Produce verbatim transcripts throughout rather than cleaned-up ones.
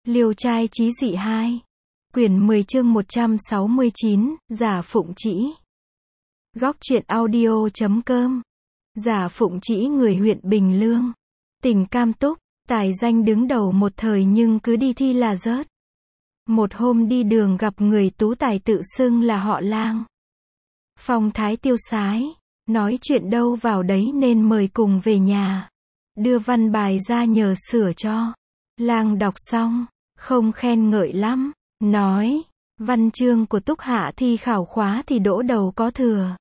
Liêu trai chí dị hai. Quyển mười chương một trăm sáu mươi chín, Giả Phụng Trĩ. Góc truyện audio chấm com. Giả Phụng Trĩ người huyện Bình Lương, tỉnh Cam Túc, tài danh đứng đầu một thời nhưng cứ đi thi là rớt. Một hôm đi đường gặp người tú tài tự xưng là họ Lang. Phong thái tiêu sái, nói chuyện đâu vào đấy nên mời cùng về nhà. Đưa văn bài ra nhờ sửa cho. Lang đọc xong, không khen ngợi lắm, nói, văn chương của Túc Hạ thi khảo khóa thì đỗ đầu có thừa.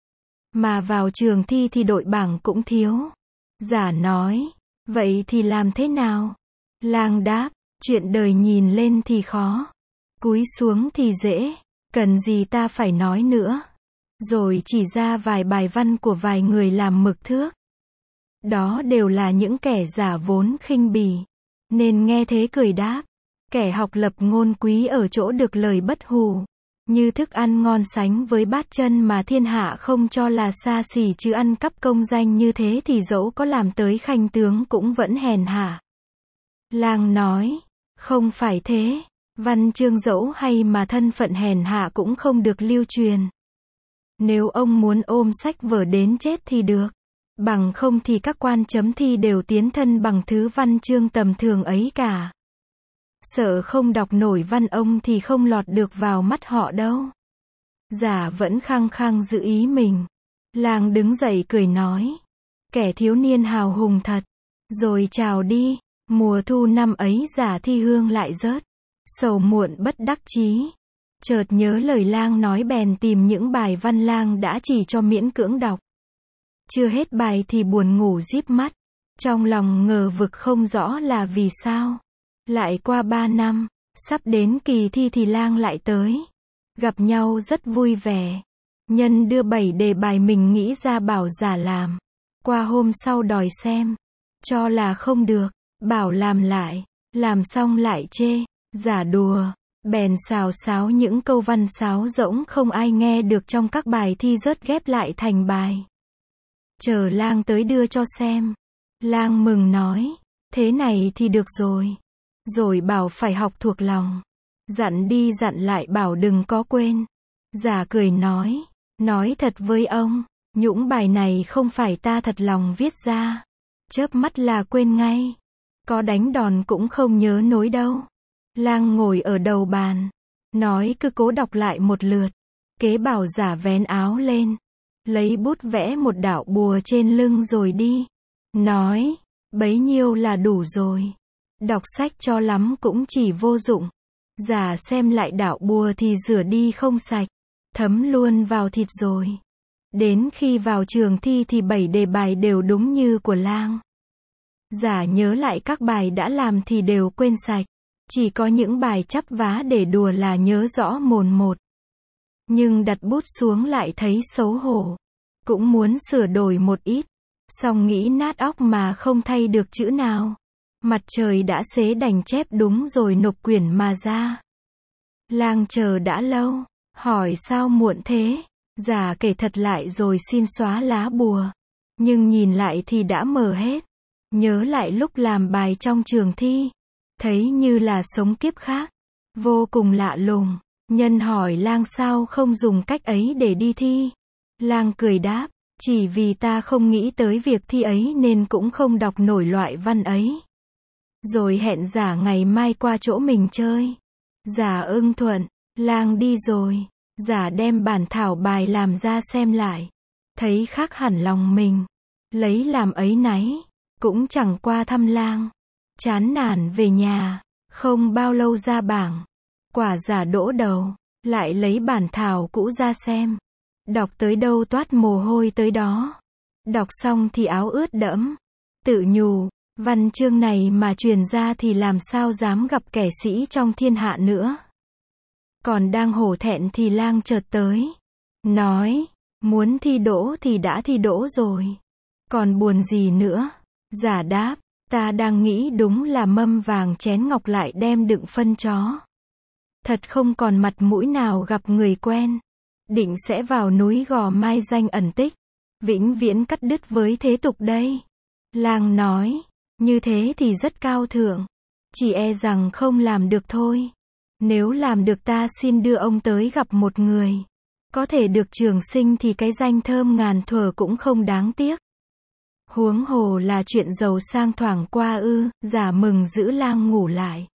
Mà vào trường thi thì đội bảng cũng thiếu. Giả nói, vậy thì làm thế nào? Lang đáp, chuyện đời nhìn lên thì khó, cúi xuống thì dễ, cần gì ta phải nói nữa. Rồi chỉ ra vài bài văn của vài người làm mực thước. Đó đều là những kẻ giả vốn khinh bỉ, nên nghe thế cười đáp, kẻ học lập ngôn quý ở chỗ được lời bất hủ. Như thức ăn ngon sánh với bát chân mà thiên hạ không cho là xa xỉ, chứ ăn cắp công danh như thế thì dẫu có làm tới khanh tướng cũng vẫn hèn hạ. Lang nói, không phải thế, văn chương dẫu hay mà thân phận hèn hạ cũng không được lưu truyền. Nếu ông muốn ôm sách vở đến chết thì được, bằng không thì các quan chấm thi đều tiến thân bằng thứ văn chương tầm thường ấy cả. Sợ không đọc nổi văn ông thì không lọt được vào mắt họ đâu. Giả vẫn khăng khăng giữ ý mình. Lang đứng dậy cười nói, kẻ thiếu niên hào hùng thật. Rồi chào đi. Mùa thu năm ấy giả thi hương lại rớt, sầu muộn bất đắc chí. Chợt nhớ lời Lang nói bèn tìm những bài văn Lang đã chỉ cho miễn cưỡng đọc. Chưa hết bài thì buồn ngủ díp mắt, trong lòng ngờ vực không rõ là vì sao. Lại qua ba năm, sắp đến kỳ thi thì Lang lại tới. Gặp nhau rất vui vẻ. Nhân đưa bảy đề bài mình nghĩ ra bảo giả làm. Qua hôm sau đòi xem, cho là không được, bảo làm lại, làm xong lại chê, giả đùa, bèn xào xáo những câu văn sáo rỗng không ai nghe được trong các bài thi rớt ghép lại thành bài. Chờ Lang tới đưa cho xem. Lang mừng nói, thế này thì được rồi. Rồi bảo phải học thuộc lòng. Dặn đi dặn lại bảo đừng có quên. Giả cười nói, nói thật với ông, những bài này không phải ta thật lòng viết ra. Chớp mắt là quên ngay. Có đánh đòn cũng không nhớ nối đâu. Lang ngồi ở đầu bàn, nói cứ cố đọc lại một lượt. Kế bảo giả vén áo lên, lấy bút vẽ một đạo bùa trên lưng rồi đi. Nói, bấy nhiêu là đủ rồi. Đọc sách cho lắm cũng chỉ vô dụng. Giả xem lại đạo bùa thì rửa đi không sạch, thấm luôn vào thịt rồi. Đến khi vào trường thi thì bảy đề bài đều đúng như của Lang. Giả nhớ lại các bài đã làm thì đều quên sạch. Chỉ có những bài chắp vá để đùa là nhớ rõ mồn một. Nhưng đặt bút xuống lại thấy xấu hổ. Cũng muốn sửa đổi một ít. Song nghĩ nát óc mà không thay được chữ nào. Mặt trời đã xế đành chép đúng rồi nộp quyển mà ra. Lang chờ đã lâu, hỏi sao muộn thế. Giả kể thật lại rồi xin xóa lá bùa. Nhưng nhìn lại thì đã mờ hết. Nhớ lại lúc làm bài trong trường thi, thấy như là sống kiếp khác, vô cùng lạ lùng. Nhân hỏi Lang sao không dùng cách ấy để đi thi. Lang cười đáp, chỉ vì ta không nghĩ tới việc thi ấy nên cũng không đọc nổi loại văn ấy. Rồi hẹn giả ngày mai qua chỗ mình chơi. Giả ưng thuận, Lang đi rồi. Giả đem bản thảo bài làm ra xem lại, thấy khác hẳn lòng mình, lấy làm áy náy. Cũng chẳng qua thăm Lang, chán nản về nhà. Không bao lâu ra bảng, quả giả đỗ đầu. Lại lấy bản thảo cũ ra xem, đọc tới đâu toát mồ hôi tới đó. Đọc xong thì áo ướt đẫm, tự nhủ, văn chương này mà truyền ra thì làm sao dám gặp kẻ sĩ trong thiên hạ nữa. Còn đang hổ thẹn thì Lang chợt tới, nói, muốn thi đỗ thì đã thi đỗ rồi, còn buồn gì nữa. Giả đáp, ta đang nghĩ đúng là mâm vàng chén ngọc lại đem đựng phân chó. Thật không còn mặt mũi nào gặp người quen. Định sẽ vào núi Gò Mai danh ẩn tích, vĩnh viễn cắt đứt với thế tục đây. Lang nói, như thế thì rất cao thượng. chỉ e rằng không làm được thôi. Nếu làm được ta xin đưa ông tới gặp một người. Có thể được trường sinh thì cái danh thơm ngàn thuở cũng không đáng tiếc. Huống hồ là chuyện giàu sang thoảng qua ư, giả mừng giữ lang ngủ lại.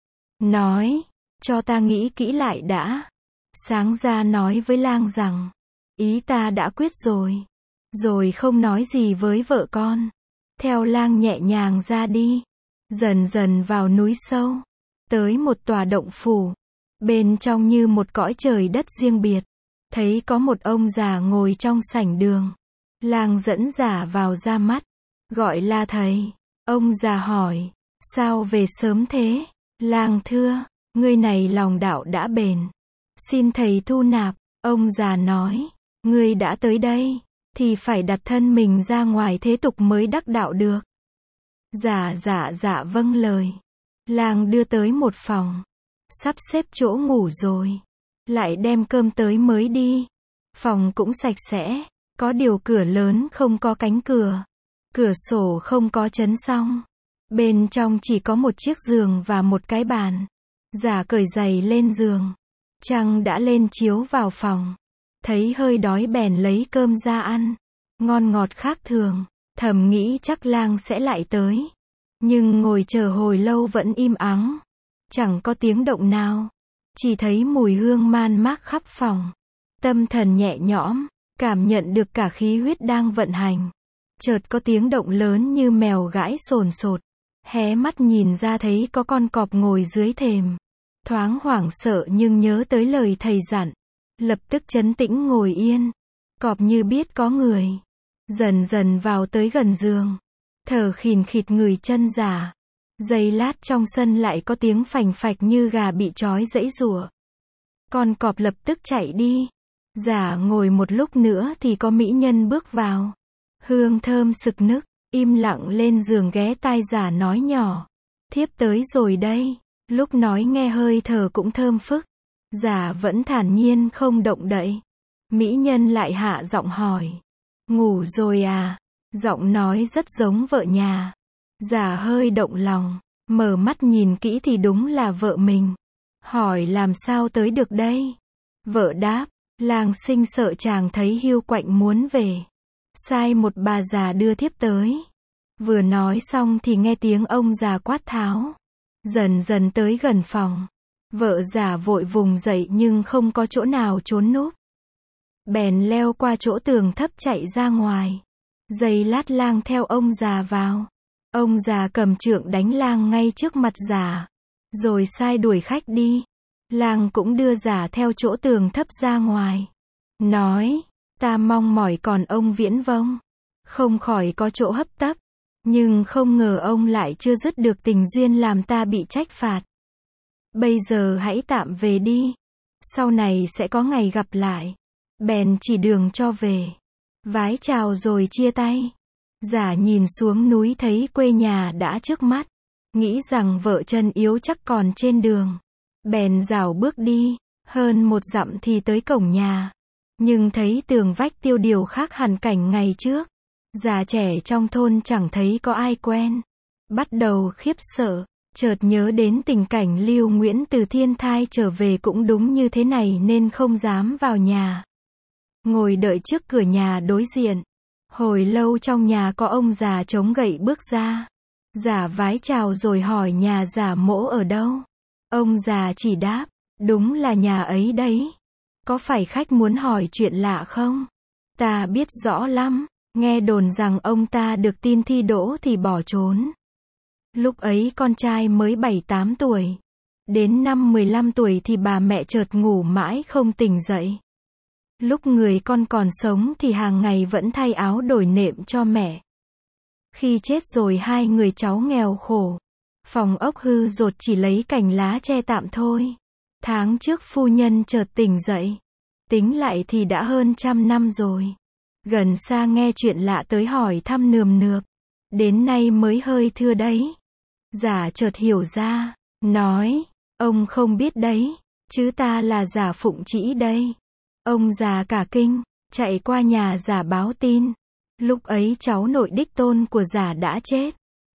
Nói, cho ta nghĩ kỹ lại đã. Sáng ra nói với lang rằng, ý ta đã quyết rồi. Rồi không nói gì với vợ con. Theo lang nhẹ nhàng ra đi. Dần dần vào núi sâu. Tới một tòa động phủ. Bên trong như một cõi trời đất riêng biệt. Thấy có một ông già ngồi trong sảnh đường. Lang dẫn giả vào ra mắt. Gọi là thầy. Ông già hỏi, sao về sớm thế? Lang thưa, ngươi này lòng đạo đã bền. Xin thầy thu nạp. Ông già nói, ngươi đã tới đây, thì phải đặt thân mình ra ngoài thế tục mới đắc đạo được. Giả dạ dạ vâng lời. Lang đưa tới một phòng. Sắp xếp chỗ ngủ rồi. Lại đem cơm tới mới đi. Phòng cũng sạch sẽ. Có điều cửa lớn không có cánh cửa. Cửa sổ không có chấn song. Bên trong chỉ có một chiếc giường và một cái bàn. Giả cởi giày lên giường. Trăng đã lên chiếu vào phòng. Thấy hơi đói bèn lấy cơm ra ăn. Ngon ngọt khác thường. Thầm nghĩ chắc lang sẽ lại tới. Nhưng ngồi chờ hồi lâu vẫn im ắng. Chẳng có tiếng động nào. Chỉ thấy mùi hương man mác khắp phòng. Tâm thần nhẹ nhõm. Cảm nhận được cả khí huyết đang vận hành. Chợt có tiếng động lớn như mèo gãi sồn sột. Hé mắt nhìn ra thấy có con cọp ngồi dưới thềm. Thoáng hoảng sợ nhưng nhớ tới lời thầy dặn. Lập tức trấn tĩnh ngồi yên. Cọp như biết có người. Dần dần vào tới gần giường. Thở khìn khịt người chân giả. Giây lát trong sân lại có tiếng phành phạch như gà bị trói giãy giụa. Con cọp lập tức chạy đi. Giả ngồi một lúc nữa thì có mỹ nhân bước vào. Hương thơm sực nức. Im lặng lên giường ghé tai giả nói nhỏ. Thiếp tới rồi đây. Lúc nói nghe hơi thở cũng thơm phức. Giả vẫn thản nhiên không động đậy. Mỹ nhân lại hạ giọng hỏi. Ngủ rồi à? Giọng nói rất giống vợ nhà. Giả hơi động lòng. Mở mắt nhìn kỹ thì đúng là vợ mình. Hỏi làm sao tới được đây? Vợ đáp. Lang sinh sợ chàng thấy hiu quạnh muốn về. Sai một bà già đưa thiếp tới. Vừa nói xong thì nghe tiếng ông già quát tháo. Dần dần tới gần phòng. Vợ già vội vùng dậy nhưng không có chỗ nào trốn núp. Bèn leo qua chỗ tường thấp chạy ra ngoài. Giây lát lang theo ông già vào. Ông già cầm trượng đánh lang ngay trước mặt già. Rồi sai đuổi khách đi. Lang cũng đưa già theo chỗ tường thấp ra ngoài. Nói, ta mong mỏi còn ông viễn vông. Không khỏi có chỗ hấp tấp. Nhưng không ngờ ông lại chưa dứt được tình duyên làm ta bị trách phạt. Bây giờ hãy tạm về đi. Sau này sẽ có ngày gặp lại. Bèn chỉ đường cho về. Vái chào rồi chia tay. Giả nhìn xuống núi thấy quê nhà đã trước mắt. Nghĩ rằng vợ chân yếu chắc còn trên đường. Bèn rảo bước đi. Hơn một dặm thì tới cổng nhà. Nhưng thấy tường vách tiêu điều khác hẳn cảnh ngày trước. Già trẻ trong thôn chẳng thấy có ai quen. Bắt đầu khiếp sợ. Chợt nhớ đến tình cảnh Lưu Nguyễn từ thiên thai trở về cũng đúng như thế này nên không dám vào nhà. Ngồi đợi trước cửa nhà đối diện. Hồi lâu trong nhà có ông già chống gậy bước ra. Giả vái chào rồi hỏi nhà giả mỗ ở đâu. Ông già chỉ đáp, đúng là nhà ấy đấy. Có phải khách muốn hỏi chuyện lạ không? Ta biết rõ lắm. Nghe đồn rằng ông ta được tin thi đỗ thì bỏ trốn. Lúc ấy con trai mới bảy tám tuổi. Đến năm mười lăm tuổi thì bà mẹ chợt ngủ mãi không tỉnh dậy. Lúc người con còn sống thì hàng ngày vẫn thay áo đổi nệm cho mẹ. Khi chết rồi hai người cháu nghèo khổ. Phòng ốc hư dột chỉ lấy cành lá che tạm thôi. Tháng trước phu nhân chợt tỉnh dậy. Tính lại thì đã hơn trăm năm rồi. Gần xa nghe chuyện lạ tới hỏi thăm nườm nượp. Đến nay mới hơi thưa đấy. Giả chợt hiểu ra. Nói, ông không biết đấy. Chứ ta là giả Phụng Trĩ đây. Ông già cả kinh. Chạy qua nhà giả báo tin. Lúc ấy cháu nội đích tôn của giả đã chết.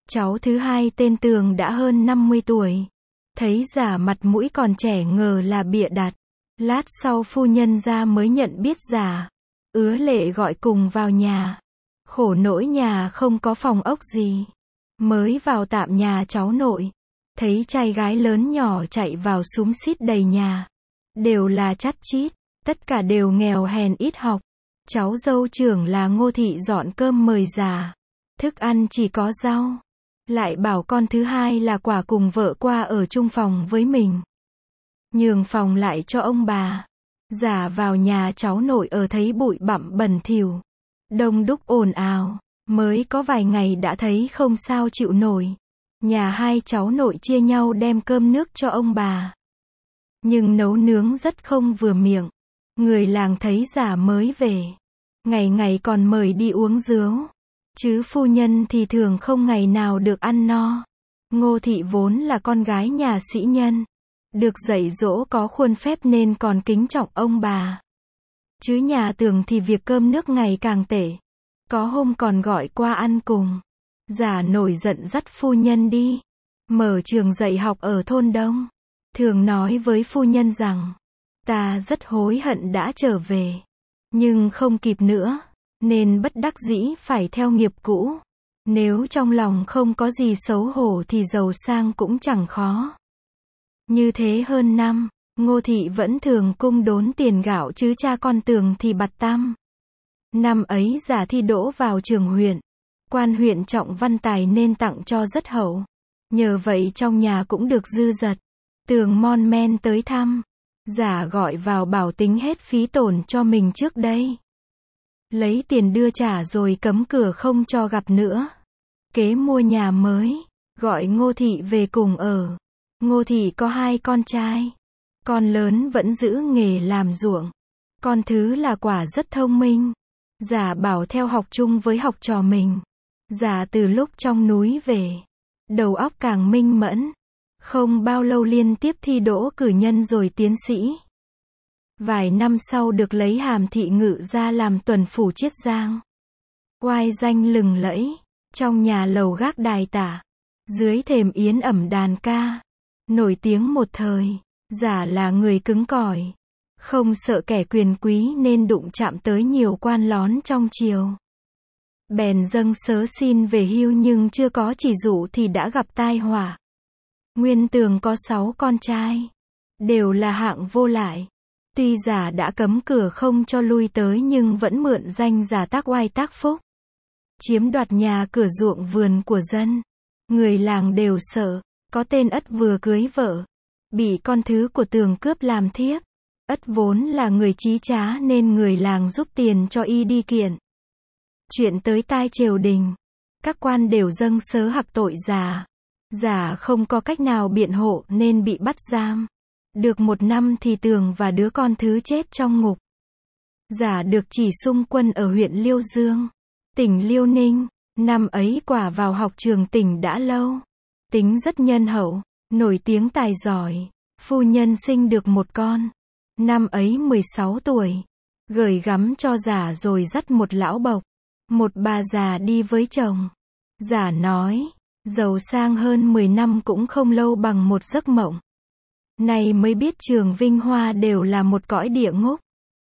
Cháu thứ hai tên Tường đã hơn năm mươi tuổi. Thấy Giả mặt mũi còn trẻ ngờ là bịa đặt. Lát sau phu nhân ra mới nhận biết Giả. Ứa lệ gọi cùng vào nhà. Khổ nỗi nhà không có phòng ốc gì. Mới vào tạm nhà cháu nội. Thấy trai gái lớn nhỏ chạy vào xúm xít đầy nhà. Đều là chắt chít. Tất cả đều nghèo hèn ít học. Cháu dâu trưởng là Ngô Thị dọn cơm mời Giả. Thức ăn chỉ có rau. Lại bảo con thứ hai là Quả cùng vợ qua ở chung phòng với mình. Nhường phòng lại cho ông bà. Giả vào nhà cháu nội ở thấy bụi bặm bẩn thỉu. Đông đúc ồn ào. Mới có vài ngày đã thấy không sao chịu nổi. Nhà hai cháu nội chia nhau đem cơm nước cho ông bà. Nhưng nấu nướng rất không vừa miệng. Người làng thấy Giả mới về. Ngày ngày còn mời đi uống rượu. Chứ phu nhân thì thường không ngày nào được ăn no. Ngô Thị vốn là con gái nhà sĩ nhân. Được dạy dỗ có khuôn phép nên còn kính trọng ông bà. Chứ nhà Tường thì việc cơm nước ngày càng tệ. Có hôm còn gọi qua ăn cùng. Giả nổi giận dắt phu nhân đi. Mở trường dạy học ở thôn Đông. Thường nói với phu nhân rằng, ta rất hối hận đã trở về. Nhưng không kịp nữa. Nên bất đắc dĩ phải theo nghiệp cũ. Nếu trong lòng không có gì xấu hổ thì giàu sang cũng chẳng khó. Như thế hơn năm, Ngô Thị vẫn thường cung đốn tiền gạo chứ cha con Tường thì bặt tăm. Năm ấy Giả thi đỗ vào trường huyện. Quan huyện trọng văn tài nên tặng cho rất hậu. Nhờ vậy trong nhà cũng được dư dật. Tường mon men tới thăm. Giả gọi vào bảo tính hết phí tổn cho mình trước đây. Lấy tiền đưa trả rồi cấm cửa không cho gặp nữa. Kế mua nhà mới. Gọi Ngô Thị về cùng ở. Ngô Thị có hai con trai. Con lớn vẫn giữ nghề làm ruộng. Con thứ là Quả rất thông minh. Giả bảo theo học chung với học trò mình. Giả từ lúc trong núi về. Đầu óc càng minh mẫn. Không bao lâu liên tiếp thi đỗ cử nhân rồi tiến sĩ. Vài năm sau được lấy hàm thị ngự ra làm tuần phủ Chiết Giang. Oai danh lừng lẫy. Trong nhà lầu gác đài tả. Dưới thềm yến ẩm đàn ca. Nổi tiếng một thời. Giả là người cứng cỏi. Không sợ kẻ quyền quý nên đụng chạm tới nhiều quan lón trong triều. Bèn dâng sớ xin về hưu nhưng chưa có chỉ dụ thì đã gặp tai họa. Nguyên Tường có sáu con trai. Đều là hạng vô lại. Tuy Giả đã cấm cửa không cho lui tới nhưng vẫn mượn danh giả tác oai tác phúc. Chiếm đoạt nhà cửa ruộng vườn của dân. Người làng đều sợ. Có tên Ất vừa cưới vợ. Bị con thứ của Tường cướp làm thiếp. Ất vốn là người chí trá nên người làng giúp tiền cho y đi kiện. Chuyện tới tai triều đình. Các quan đều dâng sớ hặc tội Giả. Giả không có cách nào biện hộ nên bị bắt giam. Được một năm thì Tường và đứa con thứ chết trong ngục. Giả được chỉ xung quân ở huyện Liêu Dương, tỉnh Liêu Ninh. Năm ấy Quả vào học trường tỉnh đã lâu. Tính rất nhân hậu, nổi tiếng tài giỏi. Phu nhân sinh được một con. Năm ấy mười sáu tuổi. Gửi gắm cho Giả rồi dắt một lão bộc. Một bà già đi với chồng. Giả nói, giàu sang hơn mười năm cũng không lâu bằng một giấc mộng. Này mới biết trường vinh hoa đều là một cõi địa ngục.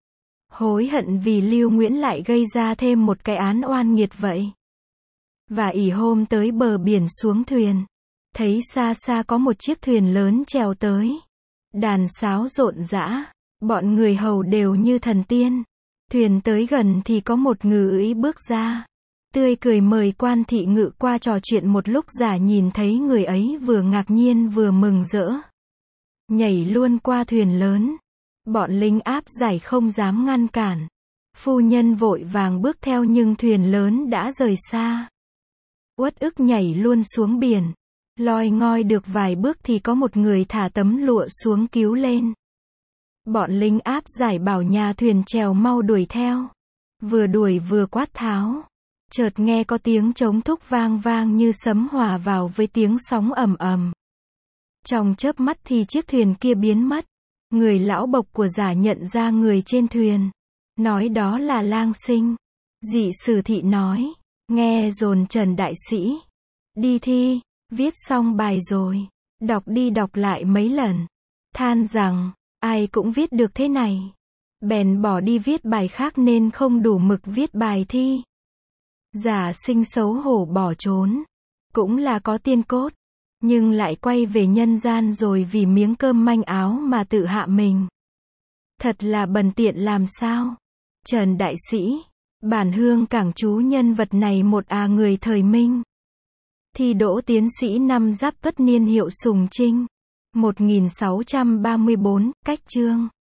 Hối hận vì Lưu Nguyễn lại gây ra thêm một cái án oan nghiệt vậy. Và ỷ hôm tới bờ biển xuống thuyền. Thấy xa xa có một chiếc thuyền lớn chèo tới. Đàn sáo rộn rã. Bọn người hầu đều như thần tiên. Thuyền tới gần thì có một ngự ý bước ra. Tươi cười mời quan thị ngự qua trò chuyện một lúc. Giả nhìn thấy người ấy vừa ngạc nhiên vừa mừng rỡ. Nhảy luôn qua thuyền lớn. Bọn lính áp giải không dám ngăn cản. Phu nhân vội vàng bước theo nhưng thuyền lớn đã rời xa. Uất ức nhảy luôn xuống biển. Loi ngoi được vài bước thì có một người thả tấm lụa xuống cứu lên. Bọn lính áp giải bảo nhà thuyền chèo mau đuổi theo. Vừa đuổi vừa quát tháo. Chợt nghe có tiếng trống thúc vang vang như sấm hòa vào với tiếng sóng ầm ầm. Trong chớp mắt thì chiếc thuyền kia biến mất. Người lão bộc của Giả nhận ra người trên thuyền. Nói đó là Lang Sinh. Dị Sử Thị nói, nghe dồn Trần đại sĩ. Đi thi, viết xong bài rồi. Đọc đi đọc lại mấy lần. Than rằng, ai cũng viết được thế này. Bèn bỏ đi viết bài khác nên không đủ mực viết bài thi. Giả sinh xấu hổ bỏ trốn. Cũng là có tiên cốt. Nhưng lại quay về nhân gian rồi vì miếng cơm manh áo mà tự hạ mình. Thật là bần tiện làm sao. Trần Đại Sĩ, bản hương cảng chú nhân vật này một à người thời Minh. Thi đỗ tiến sĩ năm Giáp Tuất niên hiệu Sùng Trinh. một nghìn sáu trăm ba mươi bốn, cách chương.